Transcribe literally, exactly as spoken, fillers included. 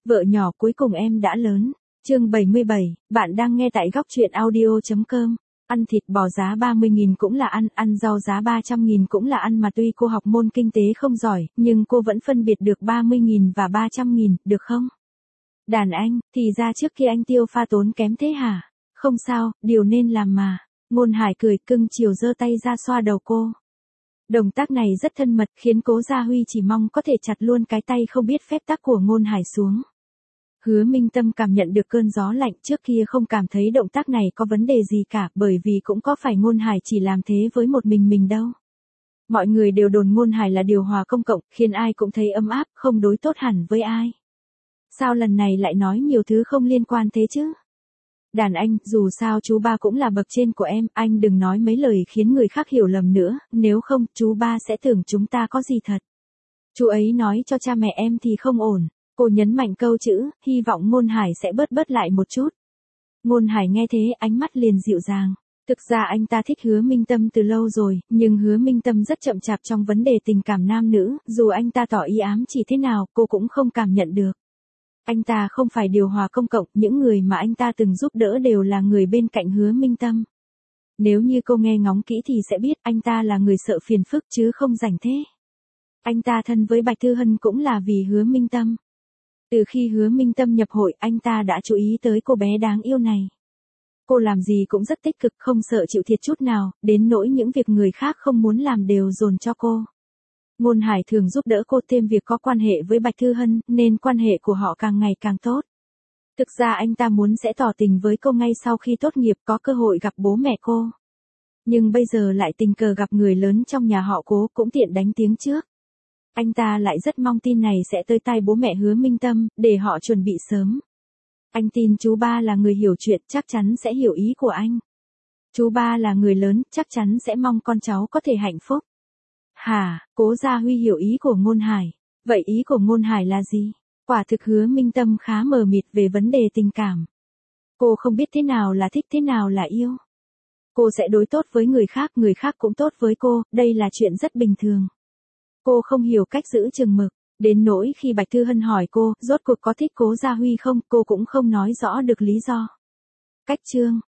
Vợ nhỏ cuối cùng em đã lớn. Chương bảy mươi bảy, bạn đang nghe tại góc truyện audio chấm com. Ăn thịt bò giá ba mươi nghìn cũng là ăn, ăn rau giá ba trăm nghìn cũng là ăn mà tuy cô học môn kinh tế không giỏi, nhưng cô vẫn phân biệt được ba mươi nghìn và ba trăm nghìn, được không? Đàn anh, thì ra trước khi anh tiêu pha tốn kém thế hả? Không sao, điều nên làm mà. Ngôn Hải cười cưng chiều giơ tay ra xoa đầu cô. Động tác này rất thân mật khiến Cố Gia Huy chỉ mong có thể chặt luôn cái tay không biết phép tắc của Ngôn Hải xuống. Hứa Minh Tâm cảm nhận được cơn gió lạnh, trước kia không cảm thấy động tác này có vấn đề gì cả, bởi vì cũng có phải Ngôn Hải chỉ làm thế với một mình mình đâu. Mọi người đều đồn Ngôn Hải là điều hòa công cộng, khiến ai cũng thấy ấm áp, không đối tốt hẳn với ai. Sao lần này lại nói nhiều thứ không liên quan thế chứ? Đàn anh, dù sao chú ba cũng là bậc trên của em, anh đừng nói mấy lời khiến người khác hiểu lầm nữa, nếu không, chú ba sẽ tưởng chúng ta có gì thật. Chú ấy nói cho cha mẹ em thì không ổn. Cô nhấn mạnh câu chữ, hy vọng Ngôn Hải sẽ bớt bớt lại một chút. Ngôn Hải nghe thế, ánh mắt liền dịu dàng. Thực ra anh ta thích Hứa Minh Tâm từ lâu rồi, nhưng Hứa Minh Tâm rất chậm chạp trong vấn đề tình cảm nam nữ, dù anh ta tỏ ý ám chỉ thế nào, cô cũng không cảm nhận được. Anh ta không phải điều hòa công cộng, những người mà anh ta từng giúp đỡ đều là người bên cạnh Hứa Minh Tâm. Nếu như cô nghe ngóng kỹ thì sẽ biết anh ta là người sợ phiền phức chứ không rảnh thế. Anh ta thân với Bạch Thư Hân cũng là vì Hứa Minh Tâm. Từ khi Hứa Minh Tâm nhập hội, anh ta đã chú ý tới cô bé đáng yêu này. Cô làm gì cũng rất tích cực, không sợ chịu thiệt chút nào, đến nỗi những việc người khác không muốn làm đều dồn cho cô. Ngôn Hải thường giúp đỡ cô, thêm việc có quan hệ với Bạch Thư Hân, nên quan hệ của họ càng ngày càng tốt. Thực ra anh ta muốn sẽ tỏ tình với cô ngay sau khi tốt nghiệp, có cơ hội gặp bố mẹ cô. Nhưng bây giờ lại tình cờ gặp người lớn trong nhà họ Cố, cũng tiện đánh tiếng trước. Anh ta lại rất mong tin này sẽ tới tai bố mẹ Hứa Minh Tâm, để họ chuẩn bị sớm. Anh tin chú ba là người hiểu chuyện, chắc chắn sẽ hiểu ý của anh. Chú ba là người lớn, chắc chắn sẽ mong con cháu có thể hạnh phúc. Hả, Cố Gia Huy hiểu ý của Ngôn Hải. Vậy ý của Ngôn Hải là gì? Quả thực Hứa Minh Tâm khá mờ mịt về vấn đề tình cảm. Cô không biết thế nào là thích, thế nào là yêu. Cô sẽ đối tốt với người khác, người khác cũng tốt với cô, đây là chuyện rất bình thường. Cô không hiểu cách giữ chừng mực, đến nỗi khi Bạch Thư Hân hỏi cô, rốt cuộc có thích Cố Gia Huy không, cô cũng không nói rõ được lý do. Cách chương,